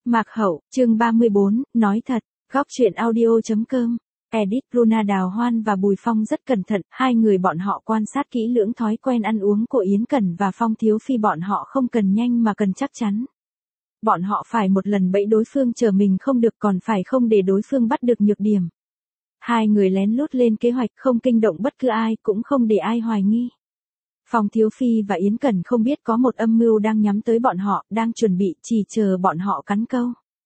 Mạc Hậu, chương 34, nói thật, góc truyện audio.com. Edit Luna Đào Hoan và Bùi Phong rất cẩn thận, hai người bọn họ quan sát kỹ lưỡng thói quen ăn uống của Yến Cẩn và Phong Thiếu Phi, bọn họ không cần nhanh mà cần chắc chắn. Bọn họ phải một lần bẫy đối phương chờ mình không được, còn phải không để đối phương bắt được nhược điểm. Hai người lén lút lên kế hoạch, không kinh động bất cứ ai, cũng không để ai hoài nghi. Phong Thiếu Phi và Yến Cẩn không biết có một âm mưu đang nhắm tới bọn họ, đang chuẩn bị, chỉ chờ bọn họ cắn câu.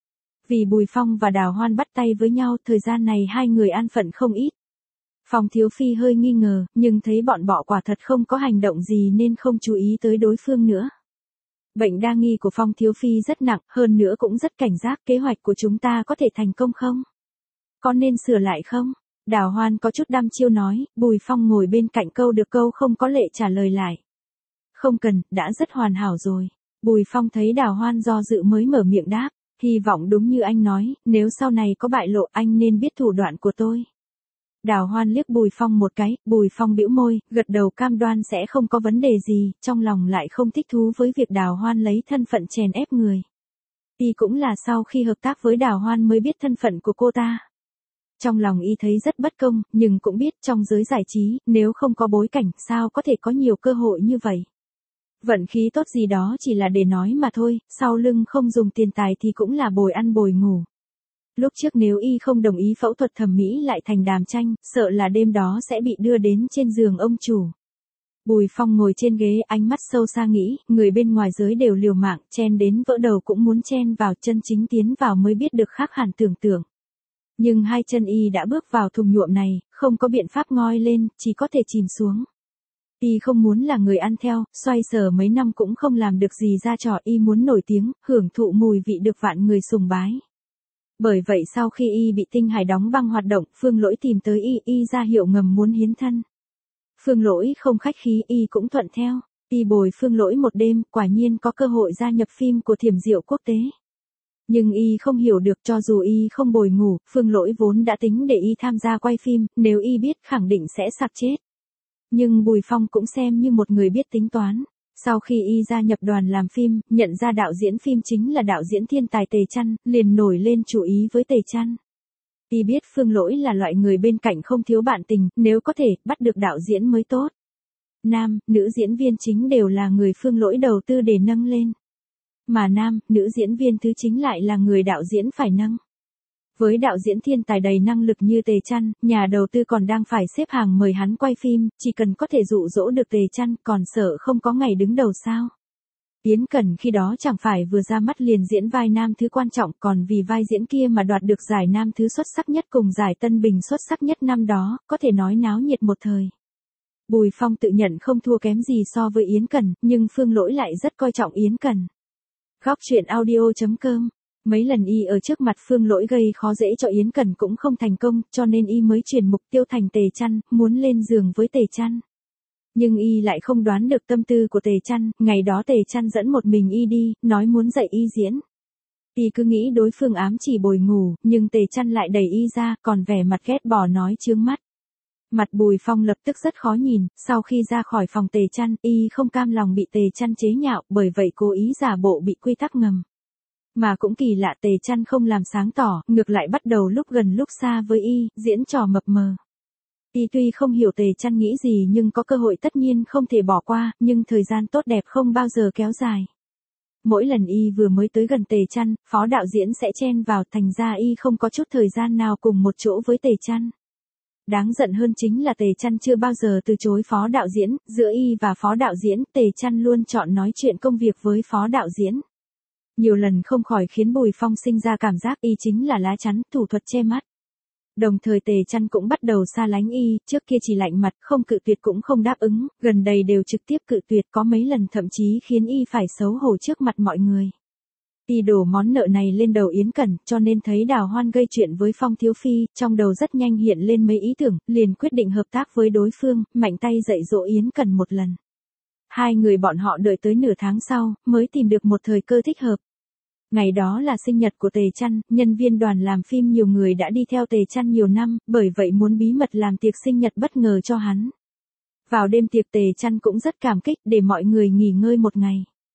Vì Bùi Phong và Đào Hoan bắt tay với nhau, thời gian này hai người an phận không ít. Phong Thiếu Phi hơi nghi ngờ, nhưng thấy bọn họ quả thật không có hành động gì nên không chú ý tới đối phương nữa. Bệnh đa nghi của Phong Thiếu Phi rất nặng, hơn nữa cũng rất cảnh giác, kế hoạch của chúng ta có thể thành công không? Có nên sửa lại không? Đào Hoan có chút đăm chiêu nói, Bùi Phong ngồi bên cạnh câu được câu không có lệ trả lời lại. Không cần, đã rất hoàn hảo rồi. Bùi Phong thấy Đào Hoan do dự mới mở miệng đáp, hy vọng đúng như anh nói, nếu sau này có bại lộ anh nên biết thủ đoạn của tôi. Đào Hoan liếc Bùi Phong một cái, Bùi Phong bĩu môi, gật đầu cam đoan sẽ không có vấn đề gì, trong lòng lại không thích thú với việc Đào Hoan lấy thân phận chèn ép người. Y cũng là sau khi hợp tác với Đào Hoan mới biết thân phận của cô ta. Trong lòng y thấy rất bất công, nhưng cũng biết trong giới giải trí, nếu không có bối cảnh sao có thể có nhiều cơ hội như vậy. Vận khí tốt gì đó chỉ là để nói mà thôi, sau lưng không dùng tiền tài thì cũng là bồi ăn bồi ngủ. Lúc trước nếu y không đồng ý phẫu thuật thẩm mỹ lại thành Đàm Tranh, sợ là đêm đó sẽ bị đưa đến trên giường ông chủ. Bùi Phong ngồi trên ghế, ánh mắt sâu xa nghĩ, người bên ngoài giới đều liều mạng, chen đến vỡ đầu cũng muốn chen vào, chân chính tiến vào mới biết được khác hẳn tưởng tượng. Nhưng hai chân y đã bước vào thùng nhuộm này, không có biện pháp ngoi lên, chỉ có thể chìm xuống. Y không muốn là người ăn theo, xoay sở mấy năm cũng không làm được gì ra trò, y muốn nổi tiếng, hưởng thụ mùi vị được vạn người sùng bái. Bởi vậy sau khi y bị Tinh Hải đóng băng hoạt động, Phương Lỗi tìm tới y ra hiệu ngầm muốn hiến thân. Phương Lỗi không khách khí, y cũng thuận theo. Y bồi Phương Lỗi một đêm, quả nhiên có cơ hội gia nhập phim của Thiểm Diệu Quốc tế. Nhưng y không hiểu được, cho dù y không bồi ngủ, Phương Lỗi vốn đã tính để y tham gia quay phim, nếu y biết khẳng định sẽ sặc chết. Nhưng Bùi Phong cũng xem như một người biết tính toán. Sau khi y gia nhập đoàn làm phim, nhận ra đạo diễn phim chính là đạo diễn thiên tài Tề Chăn, liền nổi lên chú ý với Tề Chăn. Y biết Phương Lỗi là loại người bên cạnh không thiếu bạn tình, nếu có thể, bắt được đạo diễn mới tốt. Nam, nữ diễn viên chính đều là người Phương Lỗi đầu tư để nâng lên. Mà nam, nữ diễn viên thứ chính lại là người đạo diễn phải nâng. Với đạo diễn thiên tài đầy năng lực như Tề Chăn, nhà đầu tư còn đang phải xếp hàng mời hắn quay phim, chỉ cần có thể dụ dỗ được Tề Chăn, còn sợ không có ngày đứng đầu sao. Yến Cẩn khi đó chẳng phải vừa ra mắt liền diễn vai nam thứ quan trọng, còn vì vai diễn kia mà đoạt được giải nam thứ xuất sắc nhất cùng giải Tân Bình xuất sắc nhất năm đó, có thể nói náo nhiệt một thời. Bùi Phong tự nhận không thua kém gì so với Yến Cẩn, nhưng Phương Lỗi lại rất coi trọng Yến Cẩn. Góc truyện audio.com. Mấy lần y ở trước mặt Phương Lỗi gây khó dễ cho Yến Cẩn cũng không thành công, cho nên y mới chuyển mục tiêu thành Tề Chăn, muốn lên giường với Tề Chăn. Nhưng y lại không đoán được tâm tư của Tề Chăn, ngày đó Tề Chăn dẫn một mình y đi, nói muốn dạy y diễn. Y cứ nghĩ đối phương ám chỉ bồi ngủ, nhưng Tề Chăn lại đẩy y ra, còn vẻ mặt ghét bỏ nói chướng mắt. Mặt Bùi Phong lập tức rất khó nhìn, sau khi ra khỏi phòng Tề Chăn, y không cam lòng bị Tề Chăn chế nhạo, bởi vậy cố ý giả bộ bị quy tắc ngầm. Mà cũng kỳ lạ, Tề Chăn không làm sáng tỏ, ngược lại bắt đầu lúc gần lúc xa với y, diễn trò mập mờ. Y tuy không hiểu Tề Chăn nghĩ gì nhưng có cơ hội tất nhiên không thể bỏ qua, nhưng thời gian tốt đẹp không bao giờ kéo dài. Mỗi lần y vừa mới tới gần Tề Chăn, phó đạo diễn sẽ chen vào, thành ra y không có chút thời gian nào cùng một chỗ với Tề Chăn. Đáng giận hơn chính là Tề Chăn chưa bao giờ từ chối phó đạo diễn, giữa y và phó đạo diễn, Tề Chăn luôn chọn nói chuyện công việc với phó đạo diễn. Nhiều lần không khỏi khiến Bùi Phong sinh ra cảm giác y chính là lá chắn, thủ thuật che mắt. Đồng thời Tề Chăn cũng bắt đầu xa lánh y, trước kia chỉ lạnh mặt, không cự tuyệt cũng không đáp ứng, gần đây đều trực tiếp cự tuyệt, có mấy lần thậm chí khiến y phải xấu hổ trước mặt mọi người. Y đổ món nợ này lên đầu Yến Cẩn, cho nên thấy Đào Hoan gây chuyện với Phong Thiếu Phi, trong đầu rất nhanh hiện lên mấy ý tưởng, liền quyết định hợp tác với đối phương, mạnh tay dạy dỗ Yến Cẩn một lần. Hai người bọn họ đợi tới nửa tháng sau, mới tìm được một thời cơ thích hợp. Ngày đó là sinh nhật của Tề Chăn, nhân viên đoàn làm phim nhiều người đã đi theo Tề Chăn nhiều năm, bởi vậy muốn bí mật làm tiệc sinh nhật bất ngờ cho hắn. Vào đêm tiệc Tề Chăn cũng rất cảm kích để mọi người nghỉ ngơi một ngày.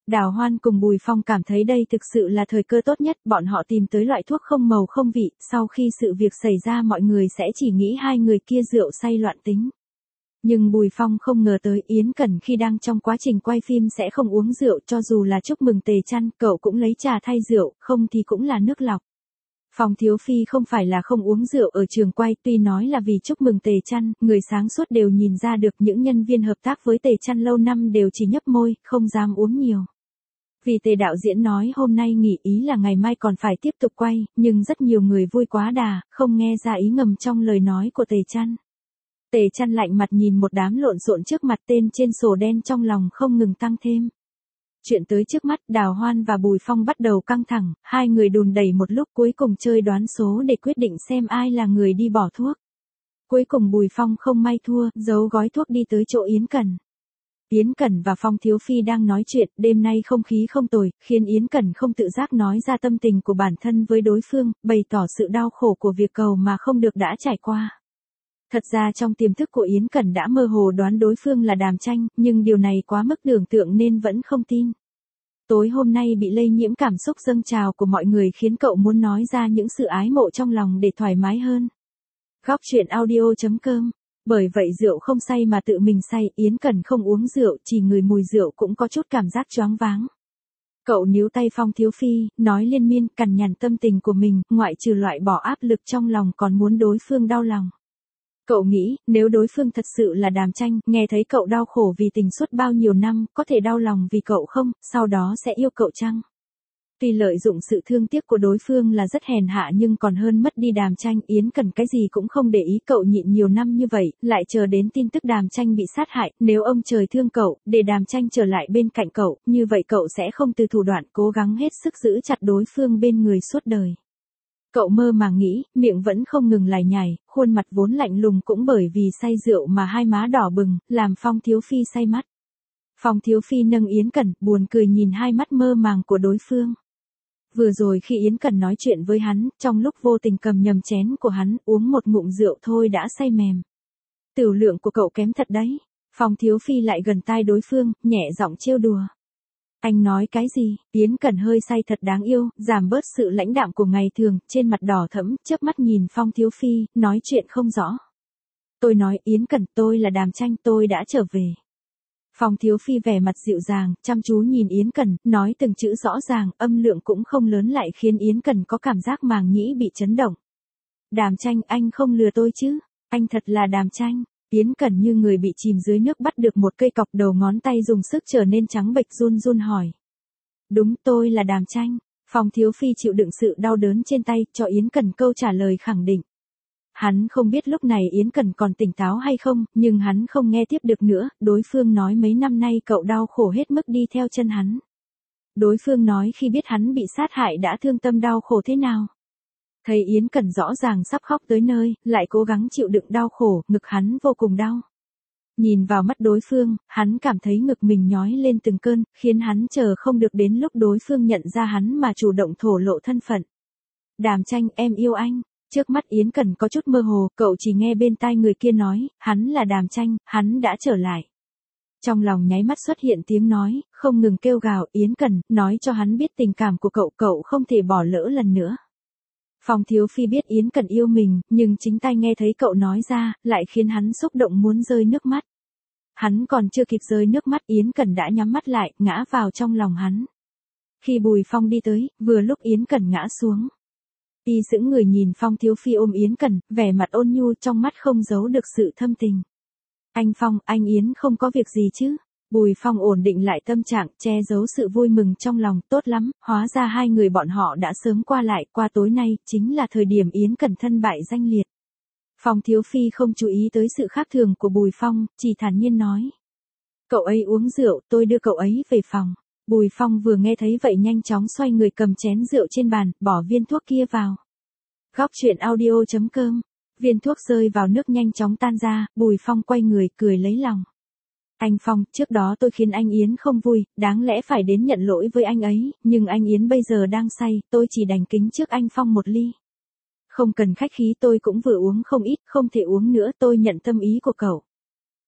Đào Hoan cùng Bùi Phong cảm thấy đây thực sự là thời cơ tốt nhất, bọn họ tìm tới loại thuốc không màu không vị, sau khi sự việc xảy ra mọi người sẽ chỉ nghĩ hai người kia rượu say loạn tính. Nhưng Bùi Phong không ngờ tới Yến Cẩn khi đang trong quá trình quay phim sẽ không uống rượu, cho dù là chúc mừng Tề Chăn, cậu cũng lấy trà thay rượu, không thì cũng là nước lọc. Phong Thiếu Phi không phải là không uống rượu ở trường quay, tuy nói là vì chúc mừng Tề Chăn, người sáng suốt đều nhìn ra được những nhân viên hợp tác với Tề Chăn lâu năm đều chỉ nhấp môi, không dám uống nhiều. Vì Tề đạo diễn nói hôm nay nghỉ, ý là ngày mai còn phải tiếp tục quay, nhưng rất nhiều người vui quá đà, không nghe ra ý ngầm trong lời nói của Tề Chăn. Tề Chăn lạnh mặt nhìn một đám lộn xộn trước mặt, tên trên sổ đen trong lòng không ngừng tăng thêm. Chuyện tới trước mắt, Đào Hoan và Bùi Phong bắt đầu căng thẳng, hai người đùn đẩy một lúc cuối cùng chơi đoán số để quyết định xem ai là người đi bỏ thuốc. Cuối cùng Bùi Phong không may thua, giấu gói thuốc đi tới chỗ Yến Cẩn. Yến Cẩn và Phong Thiếu Phi đang nói chuyện, đêm nay không khí không tồi, khiến Yến Cẩn không tự giác nói ra tâm tình của bản thân với đối phương, bày tỏ sự đau khổ của việc cầu mà không được đã trải qua. Thật ra trong tiềm thức của Yến Cẩn đã mơ hồ đoán đối phương là Đàm Tranh, nhưng điều này quá mức tưởng tượng nên vẫn không tin. Tối hôm nay bị lây nhiễm cảm xúc dâng trào của mọi người khiến cậu muốn nói ra những sự ái mộ trong lòng để thoải mái hơn. Góc truyện audio.com. Bởi vậy rượu không say mà tự mình say, Yến Cẩn không uống rượu, chỉ ngửi mùi rượu cũng có chút cảm giác choáng váng. Cậu níu tay Phong Thiếu Phi, nói liên miên, cằn nhằn tâm tình của mình, ngoại trừ loại bỏ áp lực trong lòng còn muốn đối phương đau lòng. Cậu nghĩ, nếu đối phương thật sự là Đàm Tranh, nghe thấy cậu đau khổ vì tình suốt bao nhiêu năm, có thể đau lòng vì cậu không, sau đó sẽ yêu cậu chăng? Tuy lợi dụng sự thương tiếc của đối phương là rất hèn hạ nhưng còn hơn mất đi Đàm Tranh, Yến Cẩn cái gì cũng không để ý, cậu nhịn nhiều năm như vậy, lại chờ đến tin tức Đàm Tranh bị sát hại, nếu ông trời thương cậu, để Đàm Tranh trở lại bên cạnh cậu, như vậy cậu sẽ không từ thủ đoạn cố gắng hết sức giữ chặt đối phương bên người suốt đời. Cậu mơ màng nghĩ, miệng vẫn không ngừng lải nhải, khuôn mặt vốn lạnh lùng cũng bởi vì say rượu mà hai má đỏ bừng, làm Phong Thiếu Phi say mắt. Phong Thiếu Phi nâng Yến Cẩn, buồn cười nhìn hai mắt mơ màng của đối phương. Vừa rồi khi Yến Cẩn nói chuyện với hắn, trong lúc vô tình cầm nhầm chén của hắn, uống một ngụm rượu thôi đã say mềm. Tửu lượng của cậu kém thật đấy. Phong Thiếu Phi lại gần tai đối phương, nhẹ giọng trêu đùa. Anh nói cái gì? Yến Cẩn hơi say thật đáng yêu, giảm bớt sự lãnh đạm của ngày thường, trên mặt đỏ thẫm, chớp mắt nhìn Phong Thiếu Phi, nói chuyện không rõ. Tôi nói Yến Cẩn, tôi là Đàm Tranh, tôi đã trở về. Phong Thiếu Phi vẻ mặt dịu dàng, chăm chú nhìn Yến Cẩn, nói từng chữ rõ ràng, âm lượng cũng không lớn lại khiến Yến Cẩn có cảm giác màng nhĩ bị chấn động. Đàm Tranh, anh không lừa tôi chứ? Anh thật là Đàm Tranh. Yến Cẩn như người bị chìm dưới nước bắt được một cây cọc, đầu ngón tay dùng sức trở nên trắng bệch, run run hỏi. Đúng, tôi là Đàm Tranh. Phong Thiếu Phi chịu đựng sự đau đớn trên tay, cho Yến Cẩn câu trả lời khẳng định. Hắn không biết lúc này Yến Cẩn còn tỉnh táo hay không, nhưng hắn không nghe tiếp được nữa, đối phương nói mấy năm nay cậu đau khổ hết mức đi theo chân hắn. Đối phương nói khi biết hắn bị sát hại đã thương tâm đau khổ thế nào. Thấy Yến Cẩn rõ ràng sắp khóc tới nơi, lại cố gắng chịu đựng đau khổ, ngực hắn vô cùng đau. Nhìn vào mắt đối phương, hắn cảm thấy ngực mình nhói lên từng cơn, khiến hắn chờ không được đến lúc đối phương nhận ra hắn mà chủ động thổ lộ thân phận. Đàm Tranh, em yêu anh. Trước mắt Yến Cẩn có chút mơ hồ, cậu chỉ nghe bên tai người kia nói, hắn là Đàm Tranh, hắn đã trở lại. Trong lòng nháy mắt xuất hiện tiếng nói, không ngừng kêu gào, Yến Cẩn, nói cho hắn biết tình cảm của cậu, cậu không thể bỏ lỡ lần nữa. Phong Thiếu Phi biết Yến Cẩn yêu mình, nhưng chính tai nghe thấy cậu nói ra, lại khiến hắn xúc động muốn rơi nước mắt. Hắn còn chưa kịp rơi nước mắt, Yến Cẩn đã nhắm mắt lại, ngã vào trong lòng hắn. Khi Bùi Phong đi tới, vừa lúc Yến Cẩn ngã xuống. Y sững người nhìn Phong Thiếu Phi ôm Yến Cẩn, vẻ mặt ôn nhu, trong mắt không giấu được sự thâm tình. Anh Phong, anh Yến không có việc gì chứ? Bùi Phong ổn định lại tâm trạng, che giấu sự vui mừng trong lòng, tốt lắm, hóa ra hai người bọn họ đã sớm qua lại, qua tối nay, chính là thời điểm Yến Cẩn thân bại danh liệt. Phong Thiếu Phi không chú ý tới sự khác thường của Bùi Phong, chỉ thản nhiên nói. Cậu ấy uống rượu, tôi đưa cậu ấy về phòng. Bùi Phong vừa nghe thấy vậy nhanh chóng xoay người cầm chén rượu trên bàn, bỏ viên thuốc kia vào. Góc truyện audio.com. Viên thuốc rơi vào nước nhanh chóng tan ra, Bùi Phong quay người, cười lấy lòng. Anh Phong, trước đó tôi khiến anh Yến không vui, đáng lẽ phải đến nhận lỗi với anh ấy, nhưng anh Yến bây giờ đang say, tôi chỉ đành kính trước anh Phong một ly. Không cần khách khí, tôi cũng vừa uống không ít, không thể uống nữa, tôi nhận tâm ý của cậu.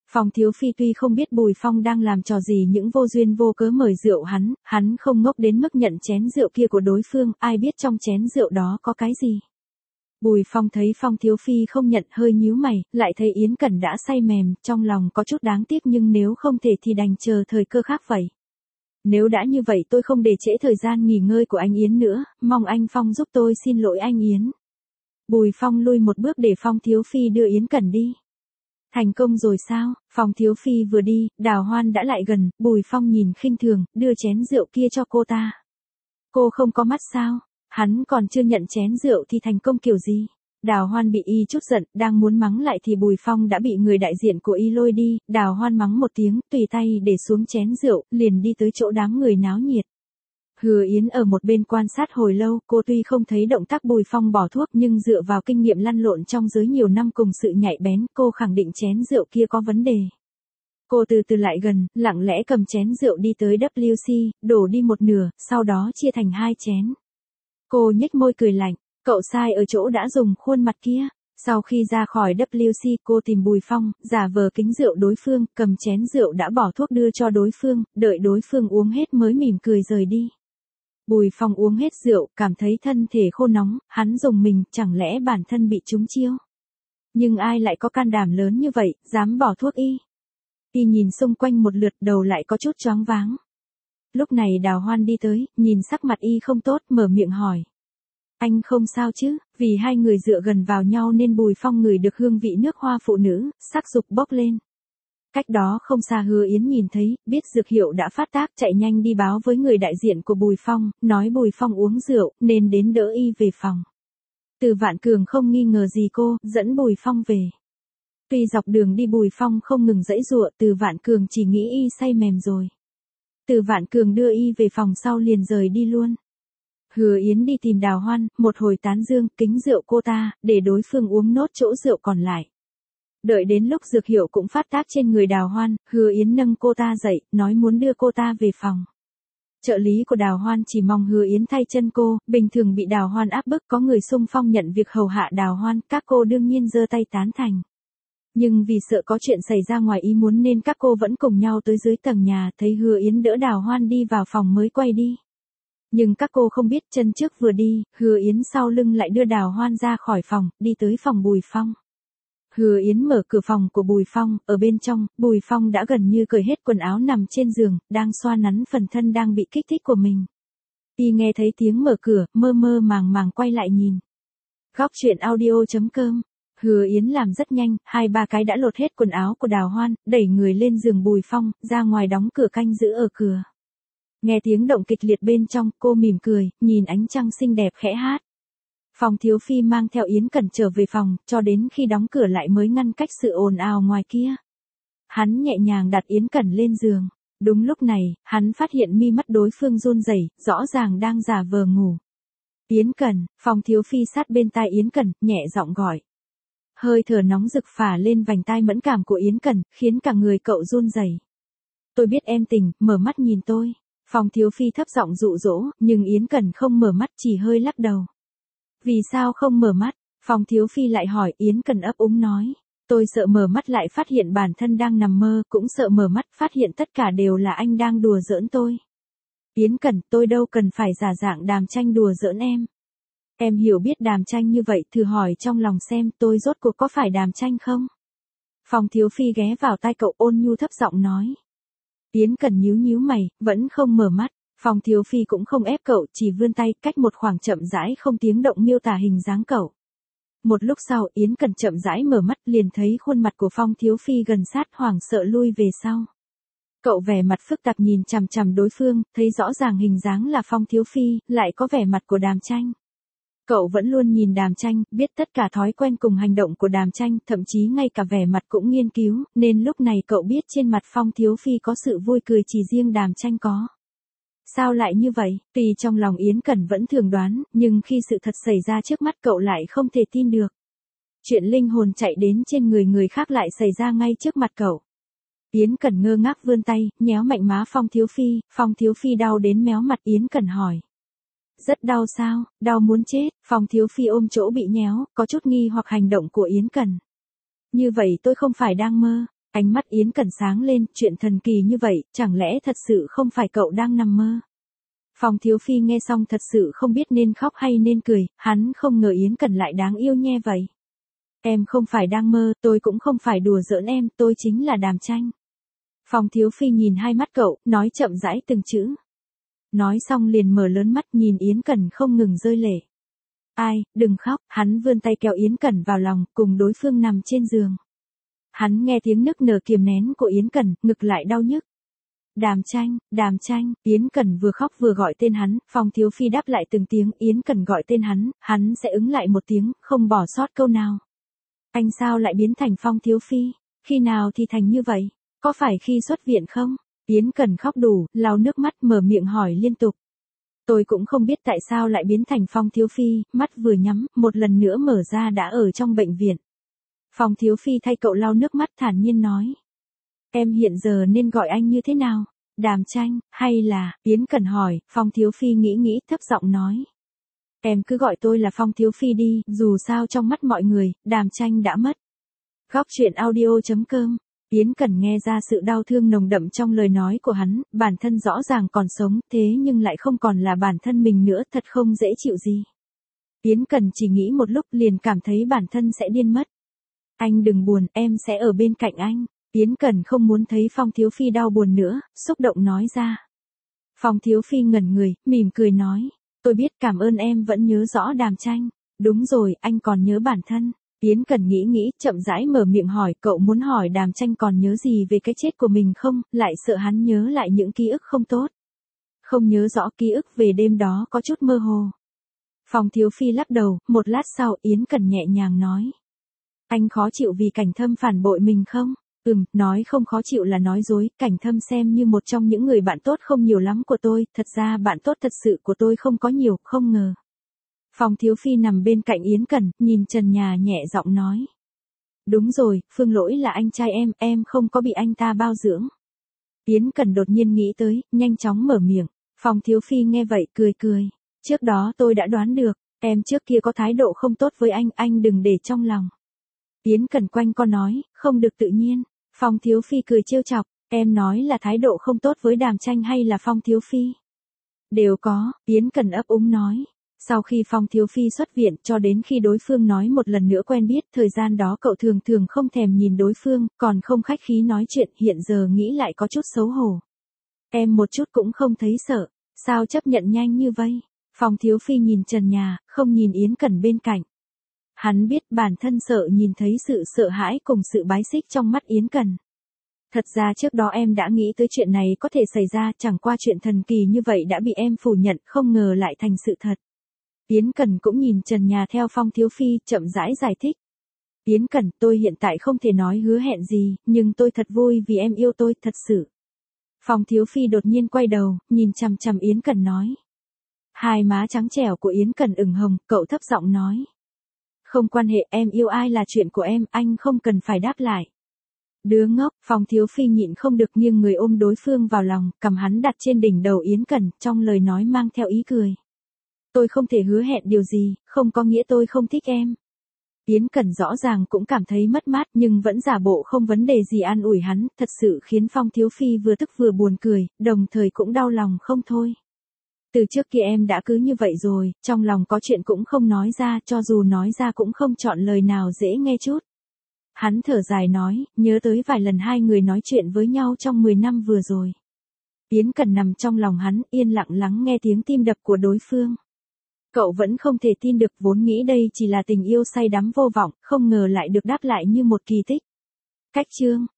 Phong Thiếu Phi tuy không biết Bùi Phong đang làm trò gì những vô duyên vô cớ mời rượu hắn không ngốc đến mức nhận chén rượu kia của đối phương, ai biết trong chén rượu đó có cái gì. Bùi Phong thấy Phong Thiếu Phi không nhận hơi nhíu mày, lại thấy Yến Cẩn đã say mềm, trong lòng có chút đáng tiếc nhưng nếu không thể thì đành chờ thời cơ khác vậy. Nếu đã như vậy tôi không để trễ thời gian nghỉ ngơi của anh Yến nữa, mong anh Phong giúp tôi xin lỗi anh Yến. Bùi Phong lui một bước để Phong Thiếu Phi đưa Yến Cẩn đi. Thành công rồi sao? Phong Thiếu Phi vừa đi, Đào Hoan đã lại gần, Bùi Phong nhìn khinh thường, đưa chén rượu kia cho cô ta. Cô không có mắt sao? Hắn còn chưa nhận chén rượu thì thành công kiểu gì? Đào Hoan bị y chút giận, đang muốn mắng lại thì Bùi Phong đã bị người đại diện của y lôi đi, Đào Hoan mắng một tiếng, tùy tay để xuống chén rượu, liền đi tới chỗ đám người náo nhiệt. Hứa Yến ở một bên quan sát hồi lâu, cô tuy không thấy động tác Bùi Phong bỏ thuốc nhưng dựa vào kinh nghiệm lăn lộn trong giới nhiều năm cùng sự nhạy bén, cô khẳng định chén rượu kia có vấn đề. Cô từ từ lại gần, lặng lẽ cầm chén rượu đi tới WC, đổ đi một nửa, sau đó chia thành 2 chén. Cô nhếch môi cười lạnh, cậu sai ở chỗ đã dùng khuôn mặt kia. Sau khi ra khỏi WC, cô tìm Bùi Phong, giả vờ kính rượu đối phương, cầm chén rượu đã bỏ thuốc đưa cho đối phương, đợi đối phương uống hết mới mỉm cười rời đi. Bùi Phong uống hết rượu, cảm thấy thân thể khô nóng, hắn rùng mình, chẳng lẽ bản thân bị trúng chiêu. Nhưng ai lại có can đảm lớn như vậy, dám bỏ thuốc y. Y nhìn xung quanh một lượt, đầu lại có chút choáng váng. Lúc này Đào Hoan đi tới, nhìn sắc mặt y không tốt, mở miệng hỏi. Anh không sao chứ? Vì hai người dựa gần vào nhau nên Bùi Phong ngửi được hương vị nước hoa phụ nữ, sắc dục bốc lên. Cách đó không xa Hứa Yến nhìn thấy, biết dược hiệu đã phát tác, chạy nhanh đi báo với người đại diện của Bùi Phong, nói Bùi Phong uống rượu, nên đến đỡ y về phòng. Từ Vạn Cường không nghi ngờ gì cô, dẫn Bùi Phong về. Tuy dọc đường đi Bùi Phong không ngừng giãy giụa, Từ Vạn Cường chỉ nghĩ y say mềm rồi. Từ Vạn Cường đưa y về phòng sau liền rời đi luôn. Hứa Yến đi tìm Đào Hoan, một hồi tán dương, kính rượu cô ta, để đối phương uống nốt chỗ rượu còn lại. Đợi đến lúc dược hiệu cũng phát tác trên người Đào Hoan, Hứa Yến nâng cô ta dậy, nói muốn đưa cô ta về phòng. Trợ lý của Đào Hoan chỉ mong Hứa Yến thay chân cô, bình thường bị Đào Hoan áp bức có người xung phong nhận việc hầu hạ Đào Hoan, các cô đương nhiên giơ tay tán thành. Nhưng vì sợ có chuyện xảy ra ngoài ý muốn nên các cô vẫn cùng nhau tới dưới tầng nhà, thấy Hứa Yến đỡ Đào Hoan đi vào phòng mới quay đi. Nhưng các cô không biết chân trước vừa đi, Hứa Yến sau lưng lại đưa Đào Hoan ra khỏi phòng, đi tới phòng Bùi Phong. Hứa Yến mở cửa phòng của Bùi Phong, ở bên trong, Bùi Phong đã gần như cởi hết quần áo nằm trên giường, đang xoa nắn phần thân đang bị kích thích của mình. Y nghe thấy tiếng mở cửa, mơ mơ màng màng quay lại nhìn. Góc truyện audio.com. Hứa Yến làm rất nhanh, 2-3 cái đã lột hết quần áo của Đào Hoan, đẩy người lên giường Bùi Phong, ra ngoài đóng cửa canh giữ ở cửa. Nghe tiếng động kịch liệt bên trong, cô mỉm cười, nhìn ánh trăng xinh đẹp khẽ hát. Phong Thiếu Phi mang theo Yến Cẩn trở về phòng, cho đến khi đóng cửa lại mới ngăn cách sự ồn ào ngoài kia. Hắn nhẹ nhàng đặt Yến Cẩn lên giường. Đúng lúc này, hắn phát hiện mi mắt đối phương run rẩy, rõ ràng đang giả vờ ngủ. Yến Cẩn, Phong Thiếu Phi sát bên tai Yến Cẩn, nhẹ giọng gọi. Hơi thở nóng rực phả lên vành tai mẫn cảm của Yến Cẩn, khiến cả người cậu run rẩy. Tôi biết em tỉnh, mở mắt nhìn tôi. Phong Thiếu Phi thấp giọng dụ dỗ, nhưng Yến Cẩn không mở mắt, chỉ hơi lắc đầu. Vì sao không mở mắt? Phong Thiếu Phi lại hỏi. Yến Cẩn ấp úng nói. Tôi sợ mở mắt lại phát hiện bản thân đang nằm mơ, cũng sợ mở mắt phát hiện tất cả đều là anh đang đùa giỡn tôi. Yến Cẩn, tôi đâu cần phải giả dạng Đàm Tranh đùa giỡn em. Em hiểu biết Đàm Tranh như vậy, thử hỏi trong lòng xem tôi rốt cuộc có phải Đàm Tranh không? Phong Thiếu Phi ghé vào tai cậu ôn nhu thấp giọng nói. Yến Cẩn nhíu nhíu mày, vẫn không mở mắt. Phong Thiếu Phi cũng không ép cậu, chỉ vươn tay, cách một khoảng chậm rãi không tiếng động miêu tả hình dáng cậu. Một lúc sau, Yến Cẩn chậm rãi mở mắt, liền thấy khuôn mặt của Phong Thiếu Phi gần sát, hoảng sợ lui về sau. Cậu vẻ mặt phức tạp nhìn chằm chằm đối phương, thấy rõ ràng hình dáng là Phong Thiếu Phi, lại có vẻ mặt của Đàm Tranh. Cậu vẫn luôn nhìn Đàm Tranh, biết tất cả thói quen cùng hành động của Đàm Tranh, thậm chí ngay cả vẻ mặt cũng nghiên cứu, nên lúc này cậu biết trên mặt Phong Thiếu Phi có sự vui cười chỉ riêng Đàm Tranh có. Sao lại như vậy? Tuy trong lòng Yến Cẩn vẫn thường đoán, nhưng khi sự thật xảy ra trước mắt cậu lại không thể tin được. Chuyện linh hồn chạy đến trên người khác lại xảy ra ngay trước mặt cậu. Yến Cẩn ngơ ngác vươn tay, nhéo mạnh má Phong Thiếu Phi đau đến méo mặt. Yến Cẩn hỏi. Rất đau sao? Đau muốn chết. Phong Thiếu Phi ôm chỗ bị nhéo, có chút nghi hoặc hành động của Yến Cẩn. Như vậy tôi không phải đang mơ. Ánh mắt Yến Cẩn sáng lên, chuyện thần kỳ như vậy, chẳng lẽ thật sự không phải cậu đang nằm mơ? Phong Thiếu Phi nghe xong thật sự không biết nên khóc hay nên cười, hắn không ngờ Yến Cẩn lại đáng yêu nhe vậy. Em không phải đang mơ, tôi cũng không phải đùa giỡn em, tôi chính là Đàm Tranh. Phong Thiếu Phi nhìn hai mắt cậu, nói chậm rãi từng chữ. Nói xong liền mở lớn mắt nhìn Yến Cẩn không ngừng rơi lệ. Ai, đừng khóc, hắn vươn tay kéo Yến Cẩn vào lòng, cùng đối phương nằm trên giường. Hắn nghe tiếng nức nở kiềm nén của Yến Cẩn, ngực lại đau nhức. Đàm Tranh, Yến Cẩn vừa khóc vừa gọi tên hắn, Phong Thiếu Phi đáp lại từng tiếng, Yến Cẩn gọi tên hắn sẽ ứng lại một tiếng, không bỏ sót câu nào. Anh sao lại biến thành Phong Thiếu Phi? Khi nào thì thành như vậy? Có phải khi xuất viện không? Yến Cẩn khóc đủ, lau nước mắt mở miệng hỏi liên tục. Tôi cũng không biết tại sao lại biến thành Phong Thiếu Phi, mắt vừa nhắm, một lần nữa mở ra đã ở trong bệnh viện. Phong Thiếu Phi thay cậu lau nước mắt thản nhiên nói. Em hiện giờ nên gọi anh như thế nào? Đàm Tranh, hay là, Yến Cẩn hỏi, Phong Thiếu Phi nghĩ thấp giọng nói. Em cứ gọi tôi là Phong Thiếu Phi đi, dù sao trong mắt mọi người, Đàm Tranh đã mất. Góc truyện audio.com. Yến Cẩn nghe ra sự đau thương nồng đậm trong lời nói của hắn, bản thân rõ ràng còn sống, thế nhưng lại không còn là bản thân mình nữa, thật không dễ chịu gì. Yến Cẩn chỉ nghĩ một lúc liền cảm thấy bản thân sẽ điên mất. Anh đừng buồn, em sẽ ở bên cạnh anh. Yến Cẩn không muốn thấy Phong Thiếu Phi đau buồn nữa, xúc động nói ra. Phong Thiếu Phi ngẩn người, mỉm cười nói. Tôi biết, cảm ơn em vẫn nhớ rõ Đàm Tranh. Đúng rồi, anh còn nhớ bản thân. Yến Cẩn nghĩ, chậm rãi mở miệng hỏi, cậu muốn hỏi Đàm Tranh còn nhớ gì về cái chết của mình không, lại sợ hắn nhớ lại những ký ức không tốt. Không nhớ rõ, ký ức về đêm đó có chút mơ hồ. Phong Thiếu Phi lắc đầu, một lát sau Yến Cẩn nhẹ nhàng nói. Anh khó chịu vì Cảnh Thâm phản bội mình không? Nói không khó chịu là nói dối, Cảnh Thâm xem như một trong những người bạn tốt không nhiều lắm của tôi, thật ra bạn tốt thật sự của tôi không có nhiều, không ngờ. Phong Thiếu Phi nằm bên cạnh Yến Cẩn, nhìn trần nhà nhẹ giọng nói. Đúng rồi, Phương Lỗi là anh trai em không có bị anh ta bao dưỡng. Yến Cẩn đột nhiên nghĩ tới, nhanh chóng mở miệng. Phong Thiếu Phi nghe vậy cười. Trước đó tôi đã đoán được, em trước kia có thái độ không tốt với anh đừng để trong lòng. Yến Cẩn quanh co nói, không được tự nhiên. Phong Thiếu Phi cười trêu chọc, em nói là thái độ không tốt với Đàm Tranh hay là Phong Thiếu Phi? Đều có, Yến Cẩn ấp úng nói. Sau khi Phong Thiếu Phi xuất viện cho đến khi đối phương nói một lần nữa quen biết, thời gian đó cậu thường không thèm nhìn đối phương, còn không khách khí nói chuyện, hiện giờ nghĩ lại có chút xấu hổ. Em một chút cũng không thấy sợ, sao chấp nhận nhanh như vậy? Phong Thiếu Phi nhìn trần nhà, không nhìn Yến Cẩn bên cạnh. Hắn biết bản thân sợ nhìn thấy sự sợ hãi cùng sự bái xích trong mắt Yến Cẩn. Thật ra trước đó em đã nghĩ tới chuyện này có thể xảy ra, chẳng qua chuyện thần kỳ như vậy đã bị em phủ nhận, không ngờ lại thành sự thật. Yến Cẩn cũng nhìn trần nhà theo Phong Thiếu Phi, chậm rãi giải thích. Yến Cẩn, tôi hiện tại không thể nói hứa hẹn gì, nhưng tôi thật vui vì em yêu tôi, thật sự. Phong Thiếu Phi đột nhiên quay đầu, nhìn chằm chằm Yến Cẩn nói. Hai má trắng trẻo của Yến Cẩn ửng hồng, cậu thấp giọng nói. Không quan hệ, em yêu ai là chuyện của em, anh không cần phải đáp lại. Đứa ngốc, Phong Thiếu Phi nhịn không được nghiêng người ôm đối phương vào lòng, cầm hắn đặt trên đỉnh đầu Yến Cẩn, trong lời nói mang theo ý cười. Tôi không thể hứa hẹn điều gì, không có nghĩa tôi không thích em. Yến Cẩn rõ ràng cũng cảm thấy mất mát nhưng vẫn giả bộ không vấn đề gì an ủi hắn, thật sự khiến Phong Thiếu Phi vừa tức vừa buồn cười, đồng thời cũng đau lòng không thôi. Từ trước kia em đã cứ như vậy rồi, trong lòng có chuyện cũng không nói ra, cho dù nói ra cũng không chọn lời nào dễ nghe chút. Hắn thở dài nói, nhớ tới vài lần hai người nói chuyện với nhau trong 10 năm vừa rồi. Yến Cẩn nằm trong lòng hắn, yên lặng lắng nghe tiếng tim đập của đối phương. Cậu vẫn không thể tin được, vốn nghĩ đây chỉ là tình yêu say đắm vô vọng, không ngờ lại được đáp lại như một kỳ tích. Cách chương